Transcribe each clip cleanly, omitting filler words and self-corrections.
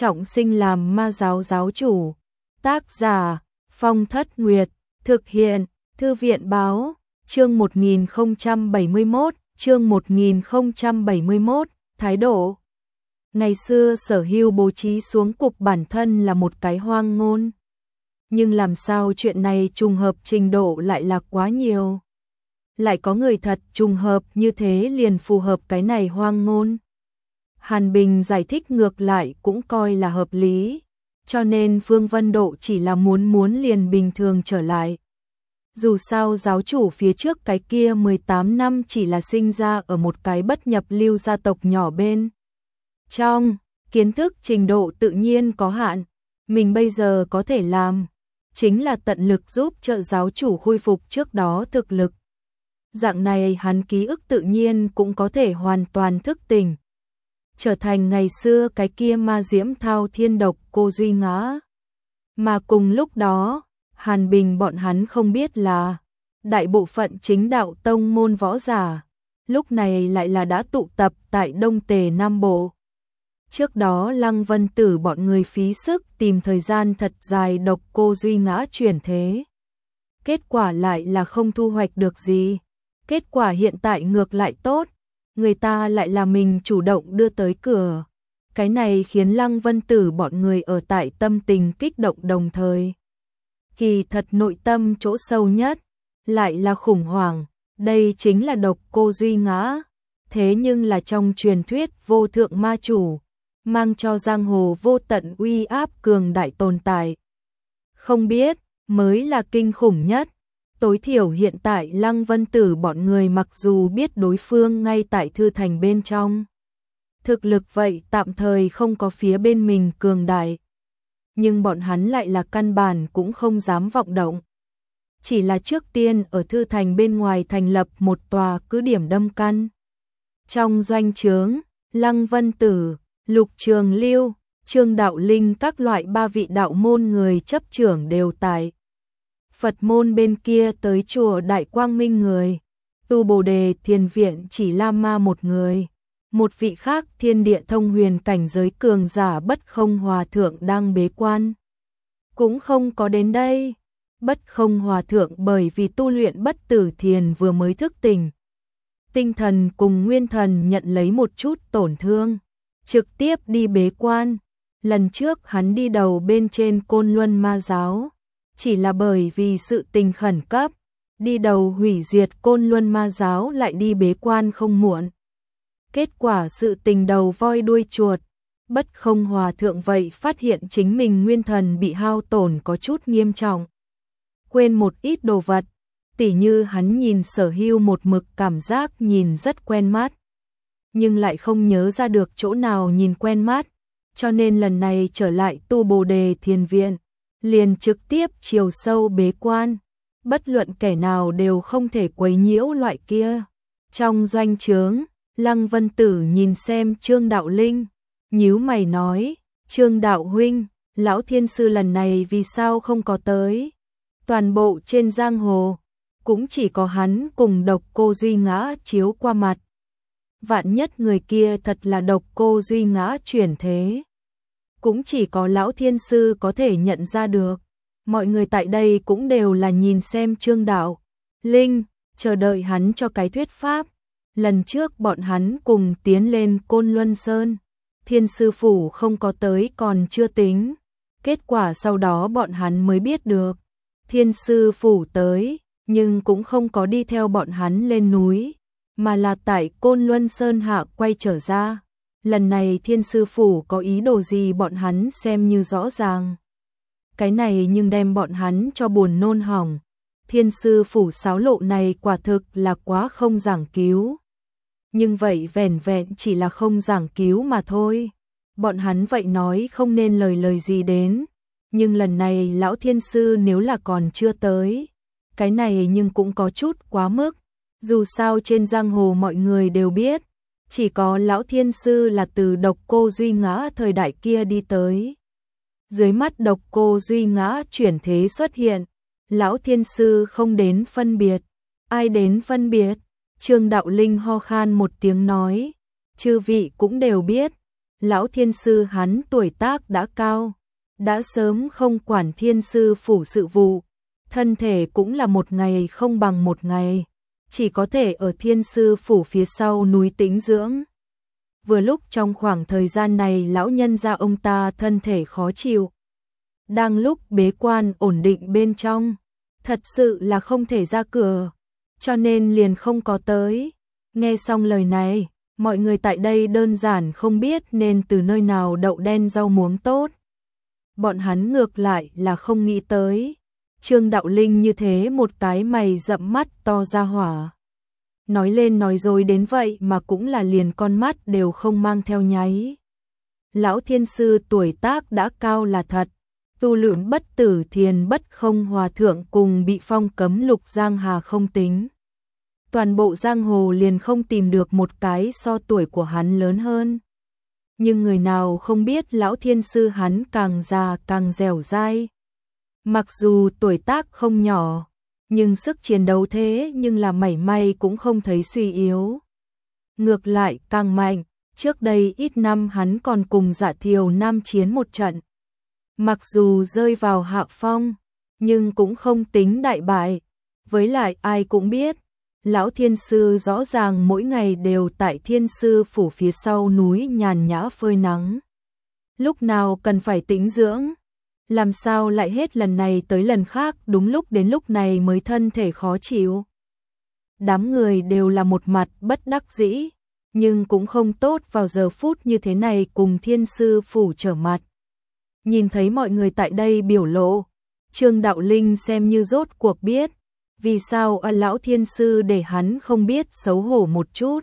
trọng sinh làm ma giáo giáo chủ. Tác giả Phong Thất Nguyệt, thực hiện Thư viện báo, chương 1071, chương 1071, thái độ. Ngày xưa Sở Hưu bố trí xuống cục bản thân là một cái hoang ngôn. Nhưng làm sao chuyện này trùng hợp trình độ lại là quá nhiều. Lại có người thật trùng hợp như thế liền phù hợp cái này hoang ngôn. Hàn Bình giải thích ngược lại cũng coi là hợp lý. Cho nên Phương Vân Độ chỉ là muốn liền bình thường trở lại. Dù sao giáo chủ phía trước cái kia 18 năm chỉ là sinh ra ở một cái bất nhập lưu gia tộc nhỏ bên. Trong, kiến thức trình độ tự nhiên có hạn. Mình bây giờ có thể làm chính là tận lực giúp trợ giáo chủ khôi phục trước đó thực lực. Dạng này hắn ký ức tự nhiên cũng có thể hoàn toàn thức tỉnh. Trở thành ngày xưa cái kia ma diễm thao thiên độc cô Duy Ngã. Mà cùng lúc đó, Hàn Bình bọn hắn không biết là đại bộ phận chính đạo tông môn võ giả, lúc này lại là đã tụ tập tại Đông Tề Nam Bộ. Trước đó Lăng Vân Tử bọn người phí sức tìm thời gian thật dài độc cô Duy Ngã chuyển thế. Kết quả lại là không thu hoạch được gì. Kết quả hiện tại ngược lại tốt, người ta lại là mình chủ động đưa tới cửa. Cái này khiến Lăng Vân Tử bọn người ở tại tâm tình kích động đồng thời. Kỳ thật nội tâm chỗ sâu nhất, lại là khủng hoảng, đây chính là độc cô Duy Ngã. Thế nhưng là trong truyền thuyết vô thượng ma chủ, mang cho giang hồ vô tận uy áp cường đại tồn tại. Không biết, mới là kinh khủng nhất. Tối thiểu hiện tại Lăng Vân Tử bọn người mặc dù biết đối phương ngay tại Thư Thành bên trong. Thực lực vậy tạm thời không có phía bên mình cường đại. Nhưng bọn hắn lại là căn bản cũng không dám vọng động. Chỉ là trước tiên ở Thư Thành bên ngoài thành lập một tòa cứ điểm đâm căn. Trong doanh trướng, Lăng Vân Tử, Lục Trường Lưu, Trương Đạo Linh các loại ba vị đạo môn người chấp trưởng đều tại. Phật môn bên kia tới chùa Đại Quang Minh người, Tu Bồ Đề Thiền Viện chỉ Lam Ma một người, một vị khác thiên địa thông huyền cảnh giới cường giả Bất Không Hòa Thượng đang bế quan. Cũng không có đến đây, Bất Không Hòa Thượng bởi vì tu luyện bất tử thiền vừa mới thức tỉnh. Tinh thần cùng nguyên thần nhận lấy một chút tổn thương, trực tiếp đi bế quan. Lần trước hắn đi đầu bên trên Côn Luân Ma Giáo. Chỉ là bởi vì sự tình khẩn cấp, đi đầu hủy diệt Côn Luân Ma Giáo lại đi bế quan không muộn. Kết quả sự tình đầu voi đuôi chuột, Bất Không Hòa Thượng vậy phát hiện chính mình nguyên thần bị hao tổn có chút nghiêm trọng. Quên một ít đồ vật, tỉ như hắn nhìn Sở Hưu một mực cảm giác nhìn rất quen mắt. Nhưng lại không nhớ ra được chỗ nào nhìn quen mắt, cho nên lần này trở lại Tu Bồ Đề Thiền Viện. Liền trực tiếp chiều sâu bế quan, bất luận kẻ nào đều không thể quấy nhiễu loại kia. Trong doanh trướng, Lăng Vân Tử nhìn xem Trương Đạo Linh, nhíu mày nói, Trương Đạo Huynh, Lão Thiên Sư lần này vì sao không có tới? Toàn bộ trên giang hồ, cũng chỉ có hắn cùng độc cô Duy Ngã chiếu qua mặt. Vạn nhất người kia thật là độc cô Duy Ngã chuyển thế. Cũng chỉ có Lão Thiên Sư có thể nhận ra được. Mọi người tại đây cũng đều là nhìn xem Trương Đạo Linh, chờ đợi hắn cho cái thuyết pháp. Lần trước bọn hắn cùng tiến lên Côn Luân Sơn, Thiên Sư Phủ không có tới còn chưa tính. Kết quả sau đó bọn hắn mới biết được. Thiên Sư Phủ tới, nhưng cũng không có đi theo bọn hắn lên núi, mà là tại Côn Luân Sơn hạ quay trở ra. Lần này Thiên Sư Phủ có ý đồ gì bọn hắn xem như rõ ràng. Cái này nhưng đem bọn hắn cho buồn nôn hỏng. Thiên Sư Phủ xáo lộ này quả thực là quá không giảng cứu. Nhưng vậy vẻn vẹn chỉ là không giảng cứu mà thôi. Bọn hắn vậy nói không nên lời gì đến. Nhưng lần này Lão Thiên Sư nếu là còn chưa tới. Cái này nhưng cũng có chút quá mức. Dù sao trên giang hồ mọi người đều biết. Chỉ có Lão Thiên Sư là từ độc cô Duy Ngã thời đại kia đi tới. Dưới mắt độc cô Duy Ngã chuyển thế xuất hiện. Lão Thiên Sư không đến phân biệt. Ai đến phân biệt? Trương Đạo Linh ho khan một tiếng nói. Chư vị cũng đều biết. Lão thiên sư hắn tuổi tác đã cao, đã sớm không quản thiên sư phủ sự vụ, thân thể cũng là một ngày không bằng một ngày, chỉ có thể ở thiên sư phủ phía sau núi tĩnh dưỡng. Vừa lúc trong khoảng thời gian này lão nhân gia ông ta thân thể khó chịu, đang lúc bế quan ổn định bên trong, thật sự là không thể ra cửa, cho nên liền không có tới. Nghe xong lời này, mọi người tại đây đơn giản không biết nên từ nơi nào đậu đen rau muống tốt. Bọn hắn ngược lại là không nghĩ tới. Trương Đạo Linh như thế một cái mày rậm mắt to ra hỏa. Nói lên nói dối đến vậy mà cũng là liền con mắt đều không mang theo nháy. Lão thiên sư tuổi tác đã cao là thật, tu luyện bất tử thiền bất không hòa thượng cùng bị phong cấm lục giang hà không tính. Toàn bộ giang hồ liền không tìm được một cái so tuổi của hắn lớn hơn. Nhưng người nào không biết lão thiên sư hắn càng già càng dẻo dai. Mặc dù tuổi tác không nhỏ, nhưng sức chiến đấu thế nhưng là mảy may cũng không thấy suy yếu. Ngược lại càng mạnh, trước đây ít năm hắn còn cùng Dạ Thiều Nam chiến một trận. Mặc dù rơi vào hạ phong, nhưng cũng không tính đại bại. Với lại ai cũng biết, lão thiên sư rõ ràng mỗi ngày đều tại thiên sư phủ phía sau núi nhàn nhã phơi nắng. Lúc nào cần phải tĩnh dưỡng, làm sao lại hết lần này tới lần khác đúng lúc đến lúc này mới thân thể khó chịu. Đám người đều là một mặt bất đắc dĩ, nhưng cũng không tốt vào giờ phút như thế này cùng thiên sư phủ trở mặt. Nhìn thấy mọi người tại đây biểu lộ, Trương Đạo Linh xem như rốt cuộc biết, vì sao lão thiên sư để hắn không biết xấu hổ một chút.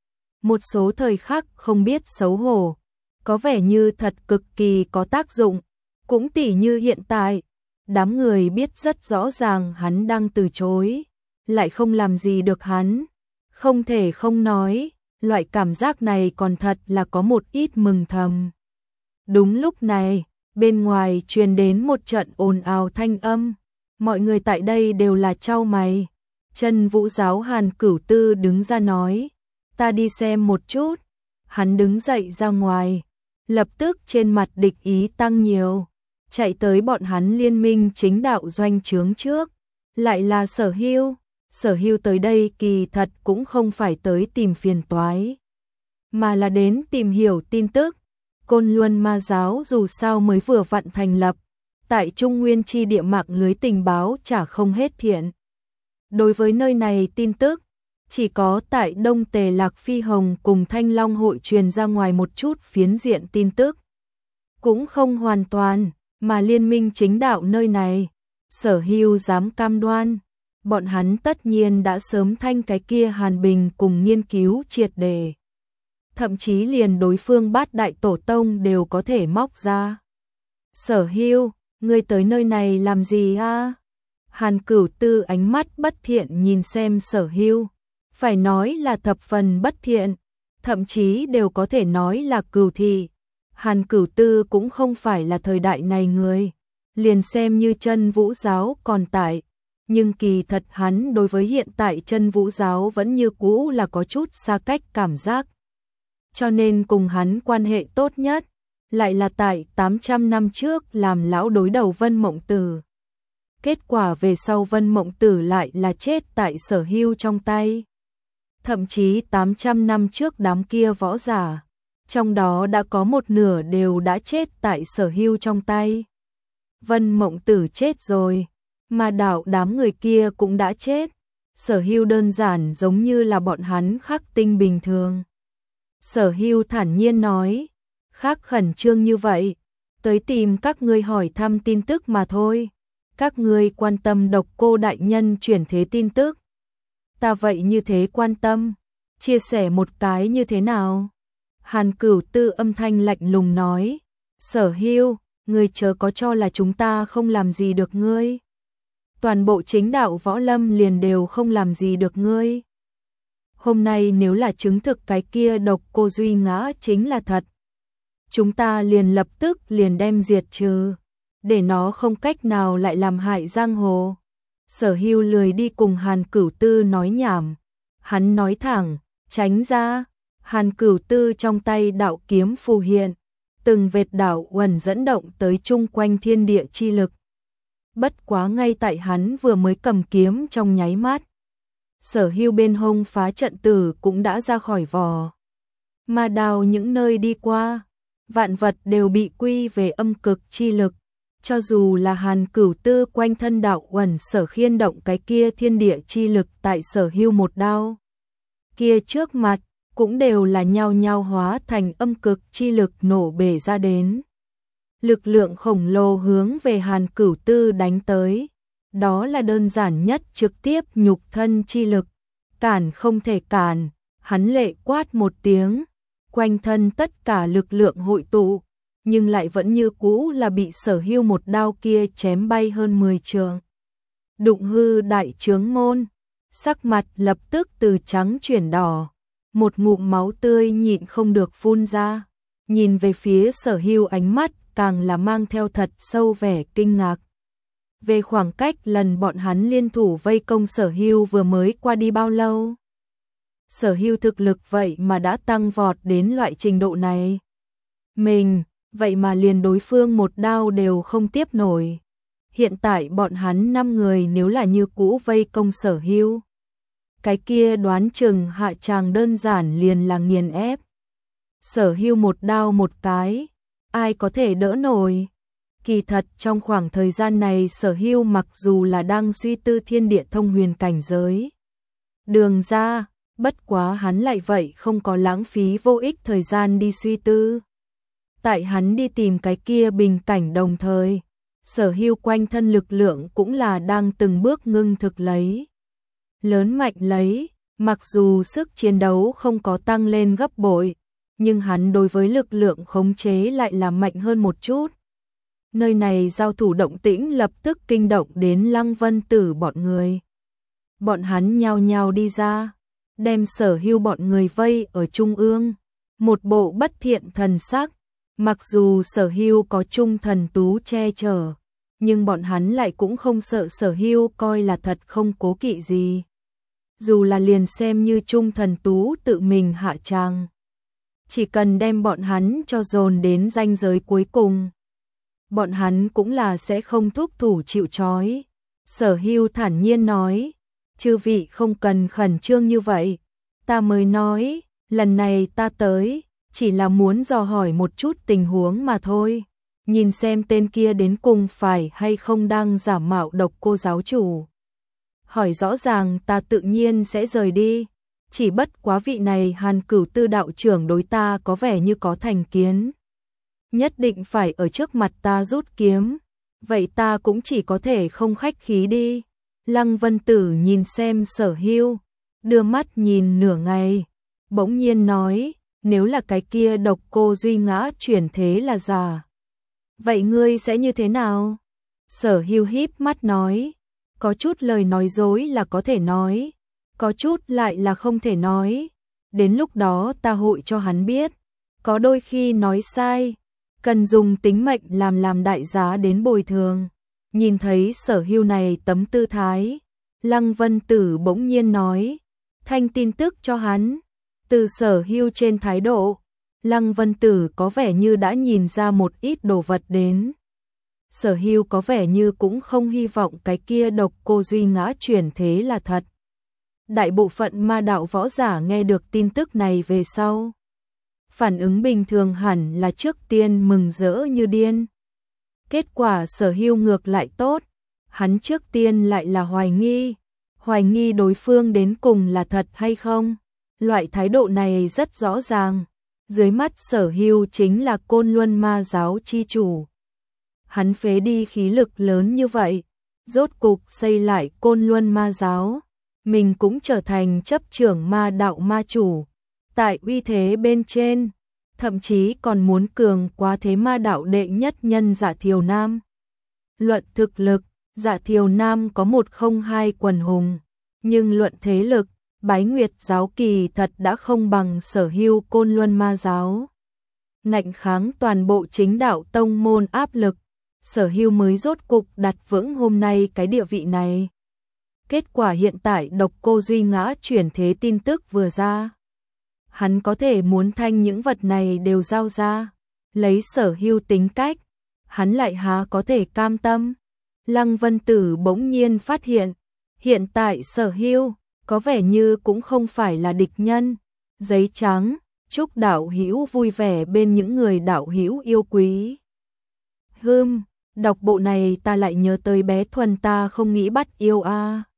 Một số thời khắc không biết xấu hổ, có vẻ như thật cực kỳ có tác dụng, cũng tỉ như hiện tại, đám người biết rất rõ ràng hắn đang từ chối, lại không làm gì được hắn, không thể không nói, loại cảm giác này còn thật là có một ít mừng thầm. Đúng lúc này, bên ngoài truyền đến một trận ồn ào thanh âm, mọi người tại đây đều là chau mày. Chân Vũ giáo Hàn Cửu Tư đứng ra nói, ta đi xem một chút. Hắn đứng dậy ra ngoài, lập tức trên mặt địch ý tăng nhiều, chạy tới bọn hắn liên minh chính đạo doanh trướng trước. Lại là Sở Hưu. Sở Hưu tới đây kỳ thật cũng không phải tới tìm phiền toái, mà là đến tìm hiểu tin tức. Côn Luân Ma giáo dù sao mới vừa vặn thành lập, tại Trung Nguyên chi địa mạng lưới tình báo chả không hết thiện. Đối với nơi này tin tức, chỉ có tại Đông Tề Lạc Phi Hồng cùng Thanh Long hội truyền ra ngoài một chút phiến diện tin tức. Cũng không hoàn toàn, mà liên minh chính đạo nơi này, Sở Hưu dám cam đoan, bọn hắn tất nhiên đã sớm thanh cái kia Hàn Bình cùng nghiên cứu triệt đề. Thậm chí liền đối phương Bát Đại Tổ Tông đều có thể móc ra. Sở Hưu, ngươi tới nơi này làm gì a? Hàn Cửu Tư ánh mắt bất thiện nhìn xem Sở Hưu, phải nói là thập phần bất thiện, thậm chí đều có thể nói là cừu thị. Hàn Cửu Tư cũng không phải là thời đại này người, liền xem như Chân Vũ giáo còn tại, nhưng kỳ thật hắn đối với hiện tại Chân Vũ giáo vẫn như cũ là có chút xa cách cảm giác. Cho nên cùng hắn quan hệ tốt nhất, lại là tại 800 năm trước làm lão đối đầu Vân Mộng Tử. Kết quả về sau Vân Mộng Tử lại là chết tại Sở Hưu trong tay. Thậm chí 800 năm trước đám kia võ giả, trong đó đã có một nửa đều đã chết tại Sở Hưu trong tay. Vân Mộng Tử chết rồi, mà đám người kia cũng đã chết. Sở Hưu đơn giản giống như là bọn hắn khắc tinh bình thường. Sở Hưu thản nhiên nói, khác khẩn trương như vậy, tới tìm các ngươi hỏi thăm tin tức mà thôi. Các ngươi quan tâm Độc Cô đại nhân chuyển thế tin tức. Ta vậy như thế quan tâm, chia sẻ một cái như thế nào? Hàn Cửu Tư âm thanh lạnh lùng nói, Sở Hưu, ngươi chớ có cho là chúng ta không làm gì được ngươi. Toàn bộ chính đạo võ lâm liền đều không làm gì được ngươi. Hôm nay nếu là chứng thực cái kia Độc Cô Duy ngã chính là thật, chúng ta liền lập tức liền đem diệt trừ, để nó không cách nào lại làm hại giang hồ. Sở Hưu lười đi cùng Hàn Cửu Tư nói nhảm, hắn nói thẳng, tránh ra. Hàn Cửu Tư trong tay đạo kiếm phù hiện, từng vệt đạo uẩn dẫn động tới chung quanh thiên địa chi lực. Bất quá ngay tại hắn vừa mới cầm kiếm trong nháy mắt, Sở Hưu bên hông phá trận tử cũng đã ra khỏi vỏ. Ma đao những nơi đi qua, vạn vật đều bị quy về âm cực chi lực. Cho dù là Hàn Cửu Tư quanh thân đạo uẩn sở khiên động cái kia thiên địa chi lực tại Sở Hưu một đao kia trước mặt, cũng đều là nhao nhao hóa thành âm cực chi lực nổ bể ra đến. Lực lượng khổng lồ hướng về Hàn Cửu Tư đánh tới. Đó là đơn giản nhất trực tiếp nhục thân chi lực. Cản không thể cản, hắn lệ quát một tiếng. Quanh thân tất cả lực lượng hội tụ, nhưng lại vẫn như cũ là bị Sở Hưu một đao kia chém bay hơn 10 trượng. Đụng hư đại chướng môn, sắc mặt lập tức từ trắng chuyển đỏ. Một ngụm máu tươi nhịn không được phun ra. Nhìn về phía Sở Hưu ánh mắt càng là mang theo thật sâu vẻ kinh ngạc. Về khoảng cách lần bọn hắn liên thủ vây công Sở Hưu vừa mới qua đi bao lâu? Sở Hưu thực lực vậy mà đã tăng vọt đến loại trình độ này. Mình, vậy mà liền đối phương một đao đều không tiếp nổi. Hiện tại bọn hắn 5 người nếu là như cũ vây công Sở Hưu, cái kia đoán chừng hạ tràng đơn giản liền là nghiền ép. Sở Hưu một đao một cái, ai có thể đỡ nổi? Kỳ thật trong khoảng thời gian này Sở Hưu mặc dù là đang suy tư thiên địa thông huyền cảnh giới đường ra, bất quá hắn lại vậy không có lãng phí vô ích thời gian đi suy tư. Tại hắn đi tìm cái kia bình cảnh đồng thời, Sở Hưu quanh thân lực lượng cũng là đang từng bước ngưng thực lấy. Lớn mạnh lấy, mặc dù sức chiến đấu không có tăng lên gấp bội, nhưng hắn đối với lực lượng khống chế lại là mạnh hơn một chút. Nơi này giao thủ động tĩnh lập tức kinh động đến Lăng Vân Tử bọn người. Bọn hắn nhao nhao đi ra, đem Sở Hưu bọn người vây ở trung ương, một bộ bất thiện thần sắc. Mặc dù Sở Hưu có trung thần tú che chở, nhưng bọn hắn lại cũng không sợ Sở Hưu coi là thật không cố kỵ gì. Dù là liền xem như trung thần tú tự mình hạ tràng, chỉ cần đem bọn hắn cho dồn đến ranh giới cuối cùng, bọn hắn cũng là sẽ không thúc thủ chịu trói. Sở Hưu thản nhiên nói, chư vị không cần khẩn trương như vậy, ta mới nói, lần này ta tới, chỉ là muốn dò hỏi một chút tình huống mà thôi, nhìn xem tên kia đến cùng phải hay không đang giả mạo Độc Cô giáo chủ. Hỏi rõ ràng ta tự nhiên sẽ rời đi, chỉ bất quá vị này Hàn Cửu Tư đạo trưởng đối ta có vẻ như có thành kiến. Nhất định phải ở trước mặt ta rút kiếm, vậy ta cũng chỉ có thể không khách khí đi. Lăng Vân Tử nhìn xem Sở Hưu, đưa mắt nhìn nửa ngày, bỗng nhiên nói, nếu là cái kia Độc Cô Duy Ngã chuyển thế là giả, vậy ngươi sẽ như thế nào? Sở Hưu híp mắt nói, có chút lời nói dối là có thể nói, có chút lại là không thể nói. Đến lúc đó ta hội cho hắn biết, có đôi khi nói sai, cần dùng tính mệnh làm đại giá đến bồi thường. Nhìn thấy Sở Hưu này tấm tư thái, Lăng Vân Tử bỗng nhiên nói, thanh tin tức cho hắn. Từ Sở Hưu trên thái độ, Lăng Vân Tử có vẻ như đã nhìn ra một ít đồ vật đến. Sở Hưu có vẻ như cũng không hy vọng cái kia Độc Cô Duy Ngã chuyển thế là thật. Đại bộ phận ma đạo võ giả nghe được tin tức này về sau, phản ứng bình thường hẳn là trước tiên mừng rỡ như điên. Kết quả Sở Hưu ngược lại tốt, hắn trước tiên lại là hoài nghi đối phương đến cùng là thật hay không. Loại thái độ này rất rõ ràng, dưới mắt Sở Hưu chính là Côn Luân Ma giáo chi chủ. Hắn phế đi khí lực lớn như vậy, rốt cục xây lại Côn Luân Ma giáo, mình cũng trở thành chấp trưởng ma đạo ma chủ. Tại uy thế bên trên, thậm chí còn muốn cường quá thế ma đạo đệ nhất nhân Dạ Thiều Nam. Luận thực lực, Dạ Thiều Nam có 102 quần hùng, nhưng luận thế lực, Bái Nguyệt giáo kỳ thật đã không bằng Sở Hưu Côn Luân Ma giáo. Ngạnh kháng toàn bộ chính đạo tông môn áp lực, Sở Hưu mới rốt cục đặt vững hôm nay cái địa vị này. Kết quả hiện tại Độc Cô Duy Ngã chuyển thế tin tức vừa ra, hắn có thể muốn thanh những vật này đều giao ra, lấy Sở Hưu tính cách, hắn lại há có thể cam tâm. Lăng Vân Tử bỗng nhiên phát hiện tại Sở Hưu có vẻ như cũng không phải là địch nhân. Giấy trắng, chúc đạo hữu vui vẻ bên những người đạo hữu yêu quý. Đọc bộ này ta lại nhớ tới bé Thuần ta không nghĩ bắt yêu a.